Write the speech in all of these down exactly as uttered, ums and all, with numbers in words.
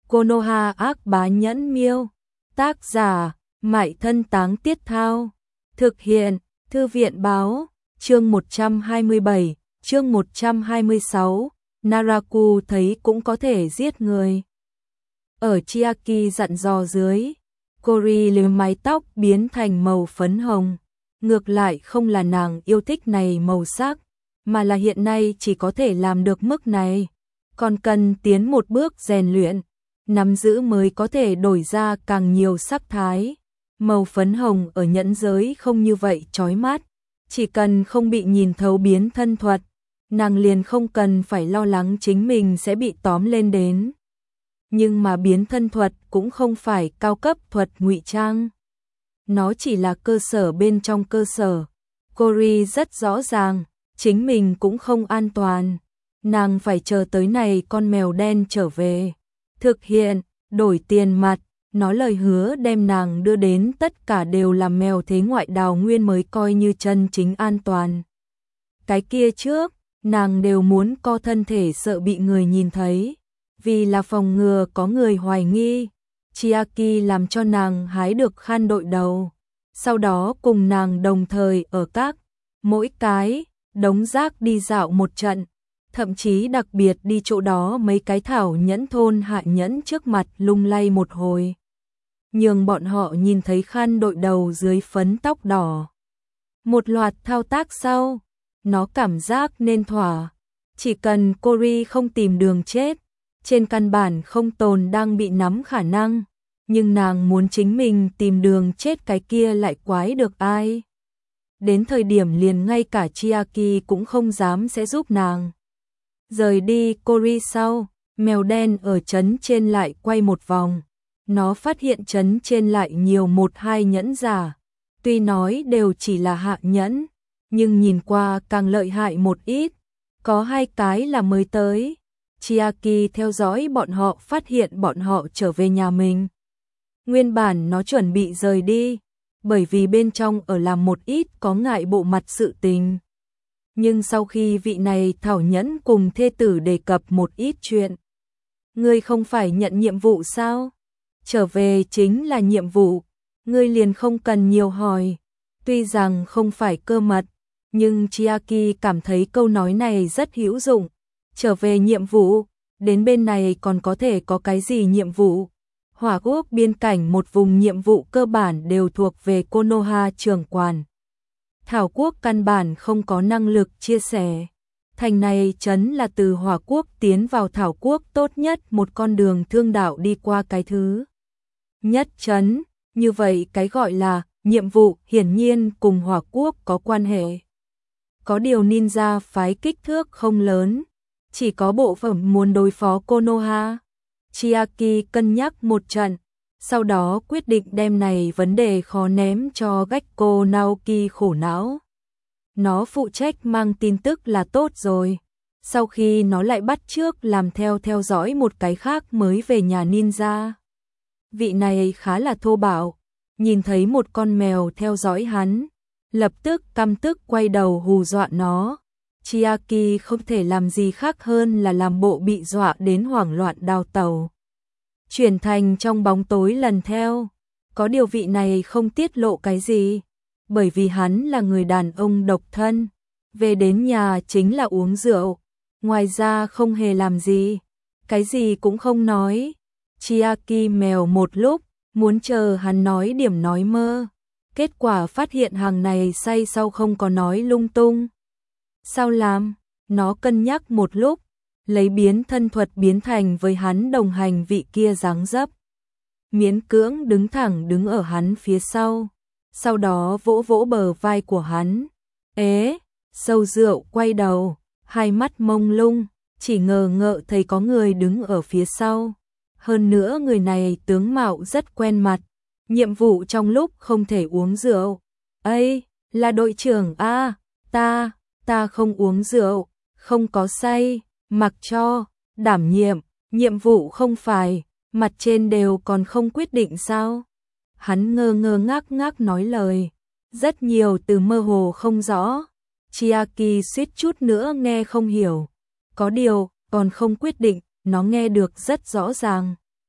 Konoha ác bá nhẫn miêu. Tác giả, Mại Thân Táng Tiết Thao. Thực hiện, Thư viện báo, chương một trăm hai mươi bảy, chương một trăm hai mươi sáu, Naraku thấy cũng có thể giết người. Ở Chiaki dặn dò dưới, Kori liếm mái tóc biến thành màu phấn hồng. Ngược lại không là nàng yêu thích này màu sắc, mà là hiện nay chỉ có thể làm được mức này. Còn cần tiến một bước rèn luyện, nắm giữ mới có thể đổi ra càng nhiều sắc thái. Màu phấn hồng ở nhẫn giới không như vậy chói mắt, chỉ cần không bị nhìn thấu biến thân thuật, nàng liền không cần phải lo lắng chính mình sẽ bị tóm lên đến. Nhưng mà biến thân thuật cũng không phải cao cấp thuật ngụy trang. Nó chỉ là cơ sở bên trong cơ sở. Kori rất rõ ràng, chính mình cũng không an toàn. Nàng phải chờ tới này con mèo đen trở về. Thực hiện, đổi tiền mặt, nó lời hứa đem nàng đưa đến tất cả đều là mèo thế ngoại đào nguyên mới coi như chân chính an toàn. Cái kia trước, nàng đều muốn co thân thể sợ bị người nhìn thấy. Vì là phòng ngừa có người hoài nghi, Chiaki làm cho nàng hái được khăn đội đầu. Sau đó cùng nàng đồng thời ở các, mỗi cái, đống rác đi dạo một trận. Thậm chí đặc biệt đi chỗ đó mấy cái thảo nhẫn thôn hạ nhẫn trước mặt lung lay một hồi. Nhưng bọn họ nhìn thấy khăn đội đầu dưới phấn tóc đỏ. Một loạt thao tác sau, nó cảm giác nên thỏa. Chỉ cần Kori không tìm đường chết, trên căn bản không tồn đang bị nắm khả năng. Nhưng nàng muốn chính mình tìm đường chết cái kia lại quái được ai. Đến thời điểm liền ngay cả Chiaki cũng không dám sẽ giúp nàng. Rời đi Kori sau, mèo đen ở trấn trên lại quay một vòng. Nó phát hiện trấn trên lại nhiều một hai nhẫn giả. Tuy nói đều chỉ là hạ nhẫn, nhưng nhìn qua càng lợi hại một ít. Có hai cái là mới tới. Chiaki theo dõi bọn họ phát hiện bọn họ trở về nhà mình. Nguyên bản nó chuẩn bị rời đi, bởi vì bên trong ở làm một ít có ngại bộ mặt sự tình. Nhưng sau khi vị này thảo nhẫn cùng thê tử đề cập một ít chuyện. Ngươi không phải nhận nhiệm vụ sao? Trở về chính là nhiệm vụ, ngươi liền không cần nhiều hỏi. Tuy rằng không phải cơ mật, nhưng Chiaki cảm thấy câu nói này rất hữu dụng. Trở về nhiệm vụ, đến bên này còn có thể có cái gì nhiệm vụ? Hỏa quốc biên cảnh một vùng nhiệm vụ cơ bản đều thuộc về Konoha trưởng quản. Thảo quốc căn bản không có năng lực chia sẻ. Thành này trấn là từ Hỏa quốc tiến vào Thảo quốc tốt nhất một con đường thương đạo đi qua cái thứ nhất trấn. Như vậy cái gọi là nhiệm vụ hiển nhiên cùng Hỏa quốc có quan hệ. Có điều ninja phái kích thước không lớn, chỉ có bộ phẩm muốn đối phó Konoha. Chiaki cân nhắc một trận, sau đó quyết định đem này vấn đề khó ném cho Gekko Naoki khổ não. Nó phụ trách mang tin tức là tốt rồi. Sau khi nó lại bắt chước làm theo theo dõi một cái khác mới về nhà ninja. Vị này khá là thô bạo, nhìn thấy một con mèo theo dõi hắn, lập tức căm tức quay đầu hù dọa nó. Chiaki không thể làm gì khác hơn là làm bộ bị dọa đến hoảng loạn đào tẩu. Chuyển thành trong bóng tối lần theo. Có điều vị này không tiết lộ cái gì, bởi vì hắn là người đàn ông độc thân. Về đến nhà chính là uống rượu, ngoài ra không hề làm gì, cái gì cũng không nói. Chiaki mèo một lúc, muốn chờ hắn nói điểm nói mơ. Kết quả phát hiện hàng này say sau không có nói lung tung. Sao làm? Nó cân nhắc một lúc, lấy biến thân thuật biến thành với hắn đồng hành vị kia dáng dấp. Miễn cưỡng đứng thẳng đứng ở hắn phía sau, sau đó vỗ vỗ bờ vai của hắn. Ế, sâu rượu quay đầu, hai mắt mông lung, chỉ ngờ ngợ thấy có người đứng ở phía sau. Hơn nữa người này tướng mạo rất quen mặt, nhiệm vụ trong lúc không thể uống rượu. Ây, là đội trưởng a, ta, ta không uống rượu, không có say, mặc cho, đảm nhiệm, nhiệm vụ không phải, mặt trên đều còn không quyết định sao? Hắn ngơ ngơ ngác ngác nói lời, rất nhiều từ mơ hồ không rõ. Chiaki suýt chút nữa nghe không hiểu, có điều, còn không quyết định, nó nghe được rất rõ ràng.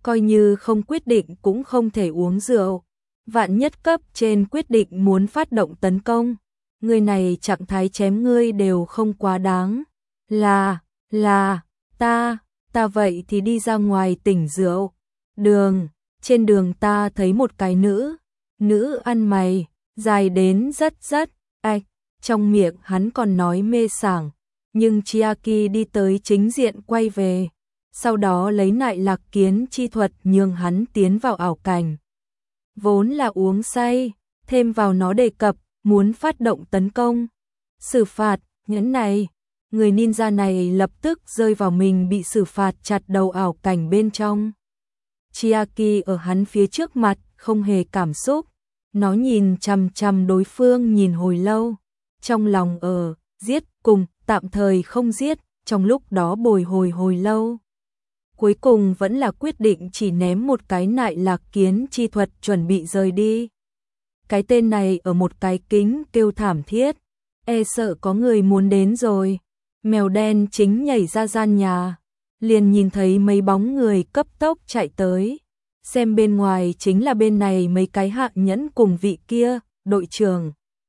coi như không quyết định cũng không thể uống rượu. Vạn nhất cấp trên quyết định muốn phát động tấn công, người này trạng thái chém ngươi đều không quá đáng. Là, là, ta, ta vậy thì đi ra ngoài tỉnh rượu. Đường, trên đường ta thấy một cái nữ, nữ ăn mày, dài đến rất rất, ạch, trong miệng hắn còn nói mê sảng, nhưng Chiaki đi tới chính diện quay về, sau đó lấy nại lạc kiến chi thuật nhường hắn tiến vào ảo cảnh. Vốn là uống say, thêm vào nó đề cập, muốn phát động tấn công. Xử phạt, nhẫn này, người ninja này lập tức rơi vào mình bị xử phạt chặt đầu ảo cảnh bên trong. Chiaki ở hắn phía trước mặt, không hề cảm xúc. Nó nhìn chằm chằm đối phương nhìn hồi lâu. Trong lòng ở, giết cùng, tạm thời không giết, trong lúc đó bồi hồi hồi lâu. Cuối cùng vẫn là quyết định chỉ ném một cái nại lạc kiến chi thuật chuẩn bị rời đi. Cái tên này ở một cái kính kêu thảm thiết, e sợ có người muốn đến rồi. Mèo đen chính nhảy ra gian nhà, liền nhìn thấy mấy bóng người cấp tốc chạy tới. Xem bên ngoài chính là bên này mấy cái hạ nhẫn cùng vị kia, đội trưởng.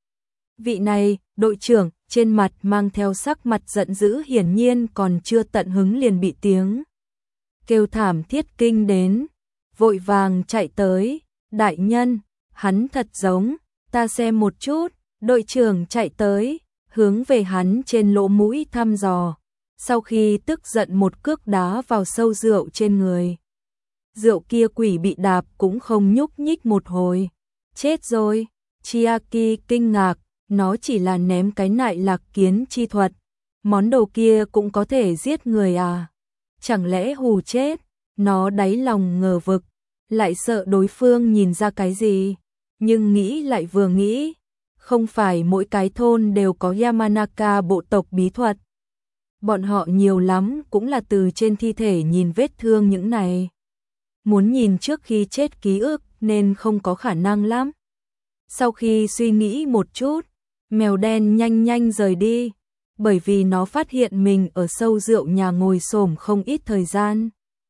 Vị này, đội trưởng, trên mặt mang theo sắc mặt giận dữ hiển nhiên còn chưa tận hứng liền bị tiếng kêu thảm thiết kinh đến, vội vàng chạy tới. Đại nhân, hắn thật giống, ta xem một chút. Đội trưởng chạy tới, hướng về hắn trên lỗ mũi thăm dò, sau khi tức giận một cước đá vào sâu rượu trên người. Rượu kia quỷ bị đạp cũng không nhúc nhích một hồi. Chết rồi, Chiaki kinh ngạc, nó chỉ là ném cái nại lạc kiến chi thuật. Món đồ kia cũng có thể giết người à? Chẳng lẽ hù chết? Nó đáy lòng ngờ vực, lại sợ đối phương nhìn ra cái gì. Nhưng nghĩ lại vừa nghĩ, không phải mỗi cái thôn đều có Yamanaka bộ tộc bí thuật. Bọn họ nhiều lắm cũng là từ trên thi thể nhìn vết thương những này. Muốn nhìn trước khi chết ký ức nên không có khả năng lắm. Sau khi suy nghĩ một chút, mèo đen nhanh nhanh rời đi, bởi vì nó phát hiện mình ở sâu rượu nhà ngồi xổm không ít thời gian.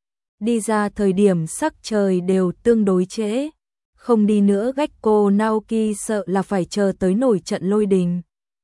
Đi ra thời điểm sắc trời đều tương đối trễ. Không đi nữa Gekko Naoki sợ là phải chờ tới nổi trận lôi đình.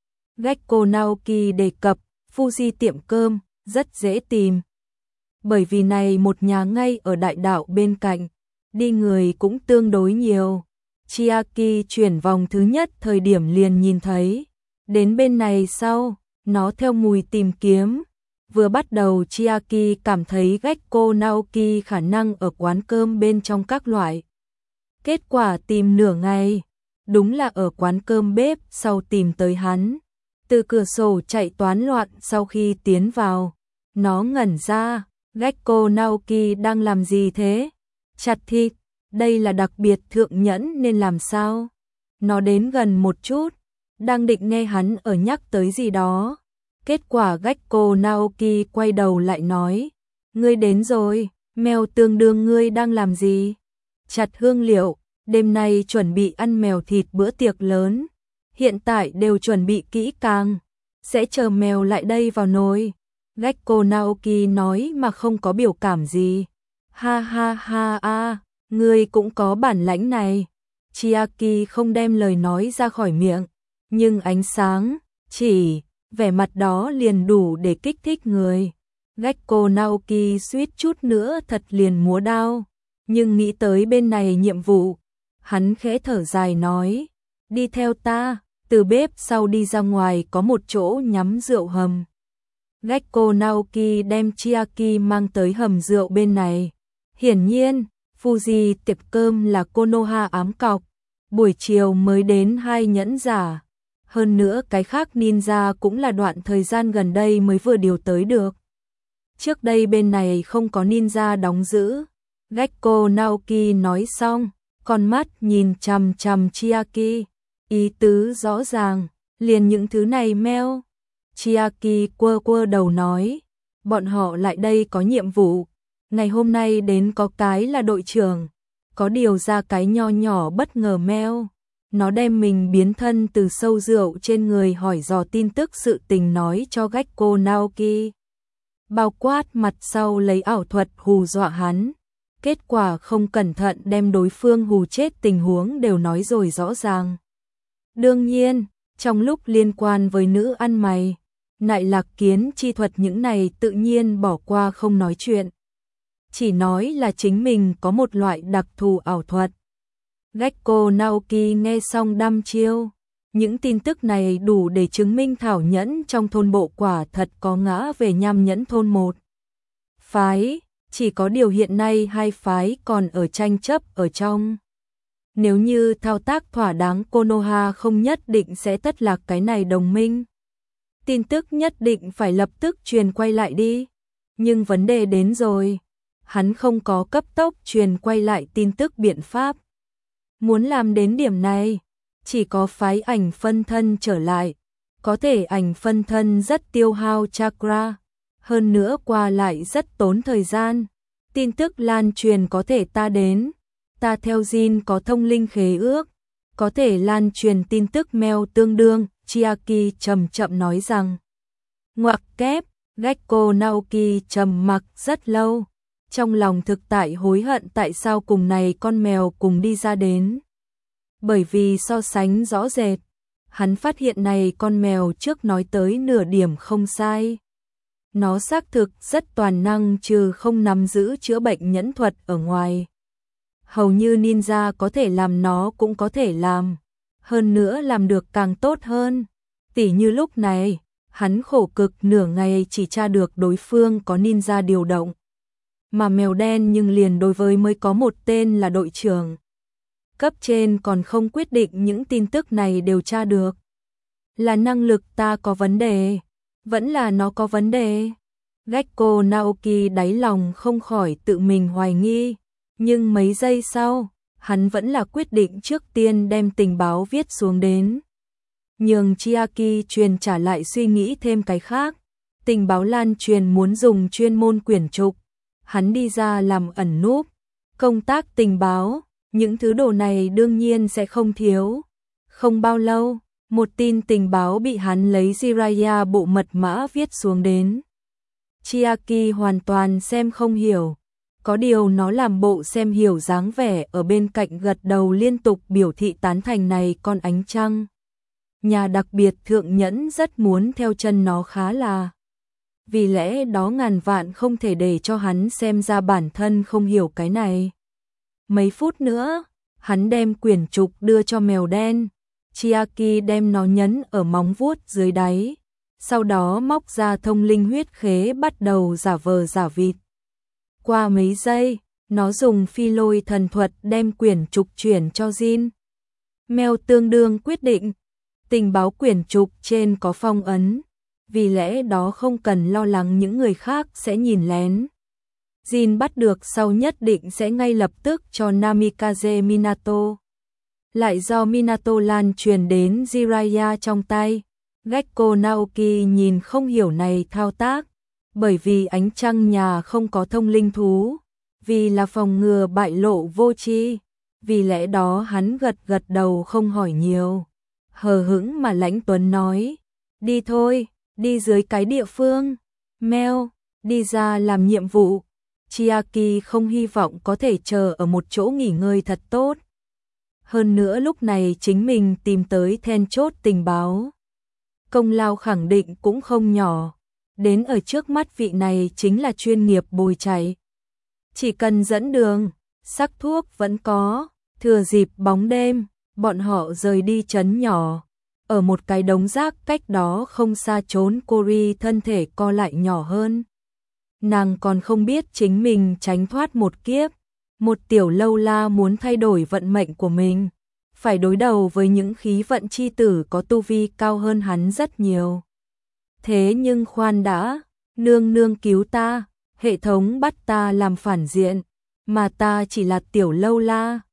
Gekko Naoki đề cập, Fuji tiệm cơm, rất dễ tìm. Bởi vì này một nhà ngay ở đại đạo bên cạnh, đi người cũng tương đối nhiều. Chiaki chuyển vòng thứ nhất thời điểm liền nhìn thấy. Đến bên này sau, nó theo mùi tìm kiếm. Vừa bắt đầu Chiaki cảm thấy Gekko Naoki khả năng ở quán cơm bên trong các loại. Kết quả tìm nửa ngày, đúng là ở quán cơm bếp sau tìm tới hắn. Từ cửa sổ chạy toán loạn sau khi tiến vào. Nó ngẩn ra, Gekko Naoki đang làm gì thế? Chặt thịt, đây là đặc biệt thượng nhẫn nên làm sao? Nó đến gần một chút, đang định nghe hắn ở nhắc tới gì đó. Kết quả Gekko Naoki quay đầu lại nói, ngươi đến rồi, mèo tương đương ngươi đang làm gì? Chặt hương liệu, đêm nay chuẩn bị ăn mèo thịt bữa tiệc lớn. Hiện tại đều chuẩn bị kỹ càng, sẽ chờ mèo lại đây vào nồi. Gekko Naoki nói mà không có biểu cảm gì. Ha ha ha a, ngươi cũng có bản lãnh này. Chiaki không đem lời nói ra khỏi miệng, nhưng ánh sáng, chỉ, vẻ mặt đó liền đủ để kích thích người. Gekko Naoki suýt chút nữa thật liền múa đao, nhưng nghĩ tới bên này nhiệm vụ, hắn khẽ thở dài nói, đi theo ta, từ bếp sau đi ra ngoài có một chỗ nhắm rượu hầm. Gekko Naoki đem Chiaki mang tới hầm rượu bên này. Hiển nhiên, Fuji tiệc cơm là Konoha ám cọc, buổi chiều mới đến hai nhẫn giả. Hơn nữa cái khác ninja cũng là đoạn thời gian gần đây mới vừa điều tới được. Trước đây bên này không có ninja đóng giữ. Gekko Naoki nói xong, con mắt nhìn chằm chằm Chiaki, ý tứ rõ ràng, liền những thứ này meo. Chiaki quơ quơ đầu nói, bọn họ lại đây có nhiệm vụ, ngày hôm nay đến có cái là đội trưởng, có điều ra cái nho nhỏ bất ngờ meo. Nó đem mình biến thân từ sâu rượu trên người hỏi dò tin tức sự tình nói cho Gekko Naoki. Bao quát mặt sau lấy ảo thuật hù dọa hắn. kết quả không cẩn thận đem đối phương hù chết, tình huống đều nói rồi rõ ràng. Đương nhiên, trong lúc liên quan với nữ ăn mày, Nại Lạc Kiến chi thuật những này tự nhiên bỏ qua không nói chuyện. Chỉ nói là chính mình có một loại đặc thù ảo thuật. Gekko Naoki nghe xong đăm chiêu. Những tin tức này đủ để chứng minh Thảo Nhẫn trong thôn bộ quả thật có ngã về Nham Nhẫn thôn một phái, chỉ có điều hiện nay hai phái còn ở tranh chấp ở trong. Nếu như thao tác thỏa đáng, Konoha không nhất định sẽ thất lạc cái này đồng minh. Tin tức nhất định phải lập tức truyền quay lại đi. Nhưng vấn đề đến rồi, hắn không có cấp tốc truyền quay lại tin tức biện pháp. Muốn làm đến điểm này, chỉ có phái ảnh phân thân trở lại. Có thể ảnh phân thân rất tiêu hao chakra, hơn nữa qua lại rất tốn thời gian. Tin tức lan truyền có thể ta đến, ta theo Jin có thông linh khế ước, có thể lan truyền tin tức mail tương đương, Chiaki chậm chậm nói rằng. Ngoặc kép, Gekko Naoki trầm mặc rất lâu, trong lòng thực tại hối hận tại sao cùng này con mèo cùng đi ra đến. Bởi vì so sánh rõ rệt, hắn phát hiện này con mèo trước nói tới nửa điểm không sai. Nó xác thực rất toàn năng, trừ không nắm giữ chữa bệnh nhẫn thuật ở ngoài. Hầu như ninja có thể làm nó cũng có thể làm, hơn nữa làm được càng tốt hơn. Tỉ như lúc này, hắn khổ cực nửa ngày chỉ tra được đối phương có ninja điều động. Mà mèo đen nhưng liền đối với mới có một tên là đội trưởng. Cấp trên còn không quyết định những tin tức này đều tra được. Là năng lực ta có vấn đề, vẫn là nó có vấn đề. Gekko Naoki đáy lòng không khỏi tự mình hoài nghi, nhưng mấy giây sau, hắn vẫn là quyết định trước tiên đem tình báo viết xuống đến. Nhường Chiaki truyền trả lại suy nghĩ thêm cái khác. Tình báo lan truyền muốn dùng chuyên môn quyển trục. Hắn đi ra làm ẩn núp. Công tác tình báo, những thứ đồ này đương nhiên sẽ không thiếu. Không bao lâu, một tin tình báo bị hắn lấy Jiraiya bộ mật mã viết xuống đến. Chiaki hoàn toàn xem không hiểu. Có điều nó làm bộ xem hiểu dáng vẻ ở bên cạnh gật đầu liên tục biểu thị tán thành này con ánh trăng. Nhà đặc biệt thượng nhẫn rất muốn theo chân nó khá là. Vì lẽ đó ngàn vạn không thể để cho hắn xem ra bản thân không hiểu cái này. Mấy phút nữa, hắn đem quyển trục đưa cho mèo đen. Chiaki đem nó nhấn ở móng vuốt dưới đáy. Sau đó móc ra thông linh huyết khế bắt đầu giả vờ giả vịt. Qua mấy giây, nó dùng phi lôi thần thuật đem quyển trục chuyển cho Jin. Mèo tương đương quyết định. Tình báo quyển trục trên có phong ấn, vì lẽ đó không cần lo lắng những người khác sẽ nhìn lén. Jin bắt được sau nhất định sẽ ngay lập tức cho Namikaze Minato. Lại do Minato lan truyền đến Jiraiya trong tay. Gekko Naoki nhìn không hiểu này thao tác, bởi vì ánh trăng nhà không có thông linh thú, vì là phòng ngừa bại lộ vô tri, vì lẽ đó hắn gật gật đầu không hỏi nhiều. Hờ hững mà Lãnh Tuấn nói, đi thôi, đi dưới cái địa phương, Mèo, đi ra làm nhiệm vụ. Chiaki không hy vọng có thể chờ ở một chỗ nghỉ ngơi thật tốt. Hơn nữa lúc này chính mình tìm tới then chốt tình báo. Công lao khẳng định cũng không nhỏ. Đến ở trước mắt vị này chính là chuyên nghiệp bồi chạy. Chỉ cần dẫn đường, sắc thuốc vẫn có, thừa dịp bóng đêm, bọn họ rời đi trấn nhỏ. Ở một cái đống rác cách đó không xa trốn Cori thân thể co lại nhỏ hơn. Nàng còn không biết chính mình tránh thoát một kiếp. Một tiểu lâu la muốn thay đổi vận mệnh của mình. Phải đối đầu với những khí vận chi tử có tu vi cao hơn hắn rất nhiều. Thế nhưng khoan đã, nương nương cứu ta, hệ thống bắt ta làm phản diện, mà ta chỉ là tiểu lâu la.